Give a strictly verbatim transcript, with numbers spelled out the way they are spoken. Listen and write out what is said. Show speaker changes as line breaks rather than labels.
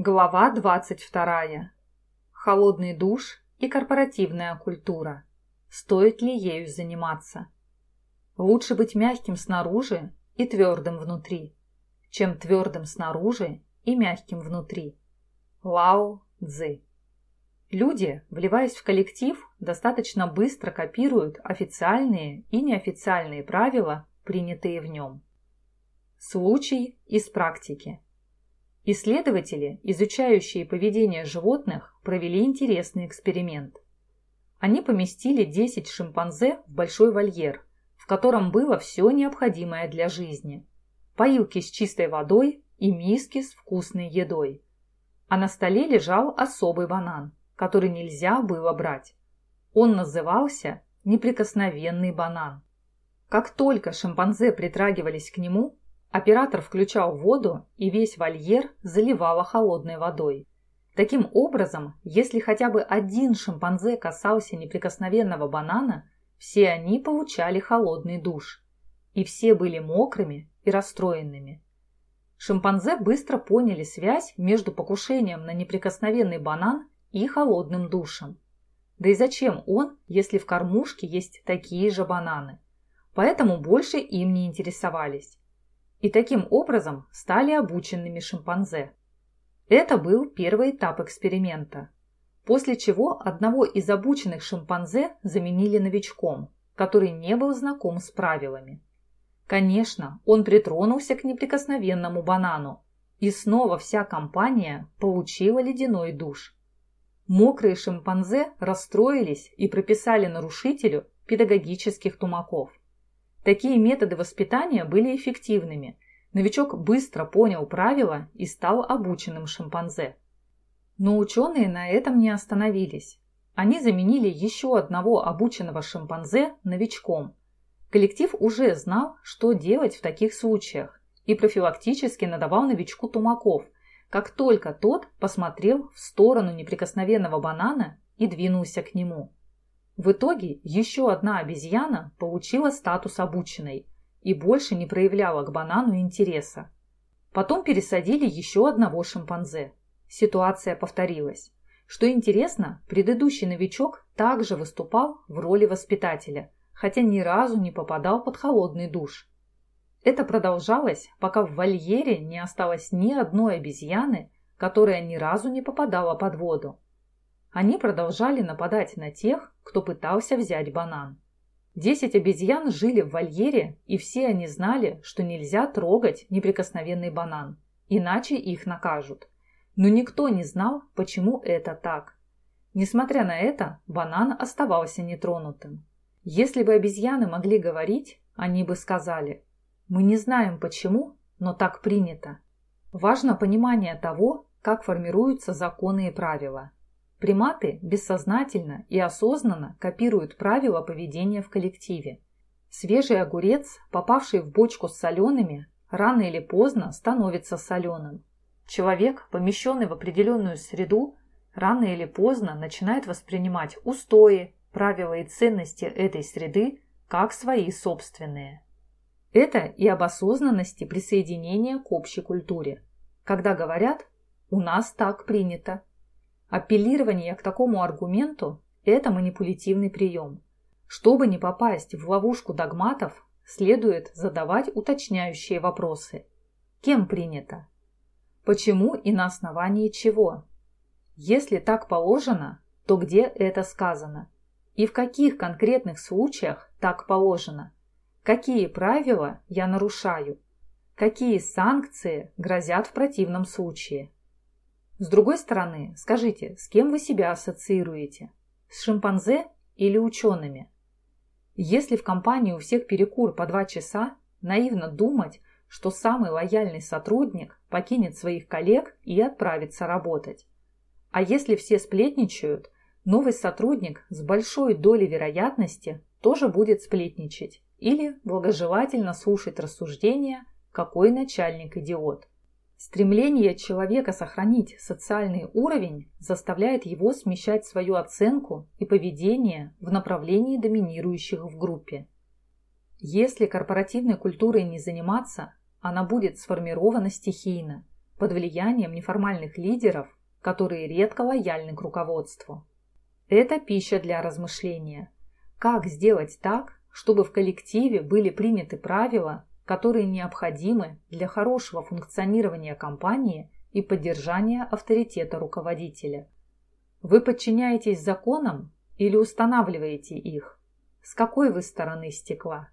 Глава двадцать вторая. Холодный душ и корпоративная культура. Стоит ли ею заниматься? Лучше быть мягким снаружи и твердым внутри, чем твердым снаружи и мягким внутри. Лао Цзы. Люди, вливаясь в коллектив, достаточно быстро копируют официальные и неофициальные правила, принятые в нем. Случай из практики. Исследователи, изучающие поведение животных, провели интересный эксперимент. Они поместили десять шимпанзе в большой вольер, в котором было все необходимое для жизни. Поилки с чистой водой и миски с вкусной едой. А на столе лежал особый банан, который нельзя было брать. Он назывался неприкосновенный банан. Как только шимпанзе притрагивались к нему, оператор включал воду, и весь вольер заливало холодной водой. Таким образом, если хотя бы один шимпанзе касался неприкосновенного банана, все они получали холодный душ. И все были мокрыми и расстроенными. Шимпанзе быстро поняли связь между покушением на неприкосновенный банан и холодным душем. Да и зачем он, если в кормушке есть такие же бананы? Поэтому больше им не интересовались. И таким образом стали обученными шимпанзе. Это был первый этап эксперимента, после чего одного из обученных шимпанзе заменили новичком, который не был знаком с правилами. Конечно, он притронулся к неприкосновенному банану, и снова вся компания получила ледяной душ. Мокрые шимпанзе расстроились и прописали нарушителю педагогических тумаков. Такие методы воспитания были эффективными. Новичок быстро понял правила и стал обученным шимпанзе. Но ученые на этом не остановились. Они заменили еще одного обученного шимпанзе новичком. Коллектив уже знал, что делать в таких случаях, и профилактически надавал новичку тумаков, как только тот посмотрел в сторону неприкосновенного банана и двинулся к нему. В итоге еще одна обезьяна получила статус обученной и больше не проявляла к банану интереса. Потом пересадили еще одного шимпанзе. Ситуация повторилась. Что интересно, предыдущий новичок также выступал в роли воспитателя, хотя ни разу не попадал под холодный душ. Это продолжалось, пока в вольере не осталось ни одной обезьяны, которая ни разу не попадала под воду. Они продолжали нападать на тех, кто пытался взять банан. Десять обезьян жили в вольере, и все они знали, что нельзя трогать неприкосновенный банан, иначе их накажут. Но никто не знал, почему это так. Несмотря на это, банан оставался нетронутым. Если бы обезьяны могли говорить, они бы сказали: «Мы не знаем почему, но так принято». Важно понимание того, как формируются законы и правила. Приматы бессознательно и осознанно копируют правила поведения в коллективе. Свежий огурец, попавший в бочку с солеными, рано или поздно становится соленым. Человек, помещенный в определенную среду, рано или поздно начинает воспринимать устои, правила и ценности этой среды как свои собственные. Это и об осознанности присоединения к общей культуре. Когда говорят «у нас так принято». Апеллирование к такому аргументу – это манипулятивный прием. Чтобы не попасть в ловушку догматов, следует задавать уточняющие вопросы. Кем принято? Почему и на основании чего? Если так положено, то где это сказано? И в каких конкретных случаях так положено? Какие правила я нарушаю? Какие санкции грозят в противном случае? С другой стороны, скажите, с кем вы себя ассоциируете? С шимпанзе или учеными? Если в компании у всех перекур по два часа, наивно думать, что самый лояльный сотрудник покинет своих коллег и отправится работать. А если все сплетничают, новый сотрудник с большой долей вероятности тоже будет сплетничать или благожелательно слушать рассуждения, какой начальник идиот. Стремление человека сохранить социальный уровень заставляет его смещать свою оценку и поведение в направлении доминирующих в группе. Если корпоративной культурой не заниматься, она будет сформирована стихийно, под влиянием неформальных лидеров, которые редко лояльны к руководству. Это пища для размышления. Как сделать так, чтобы в коллективе были приняты правила, которые необходимы для хорошего функционирования компании и поддержания авторитета руководителя? Вы подчиняетесь законам или устанавливаете их? С какой вы стороны стекла?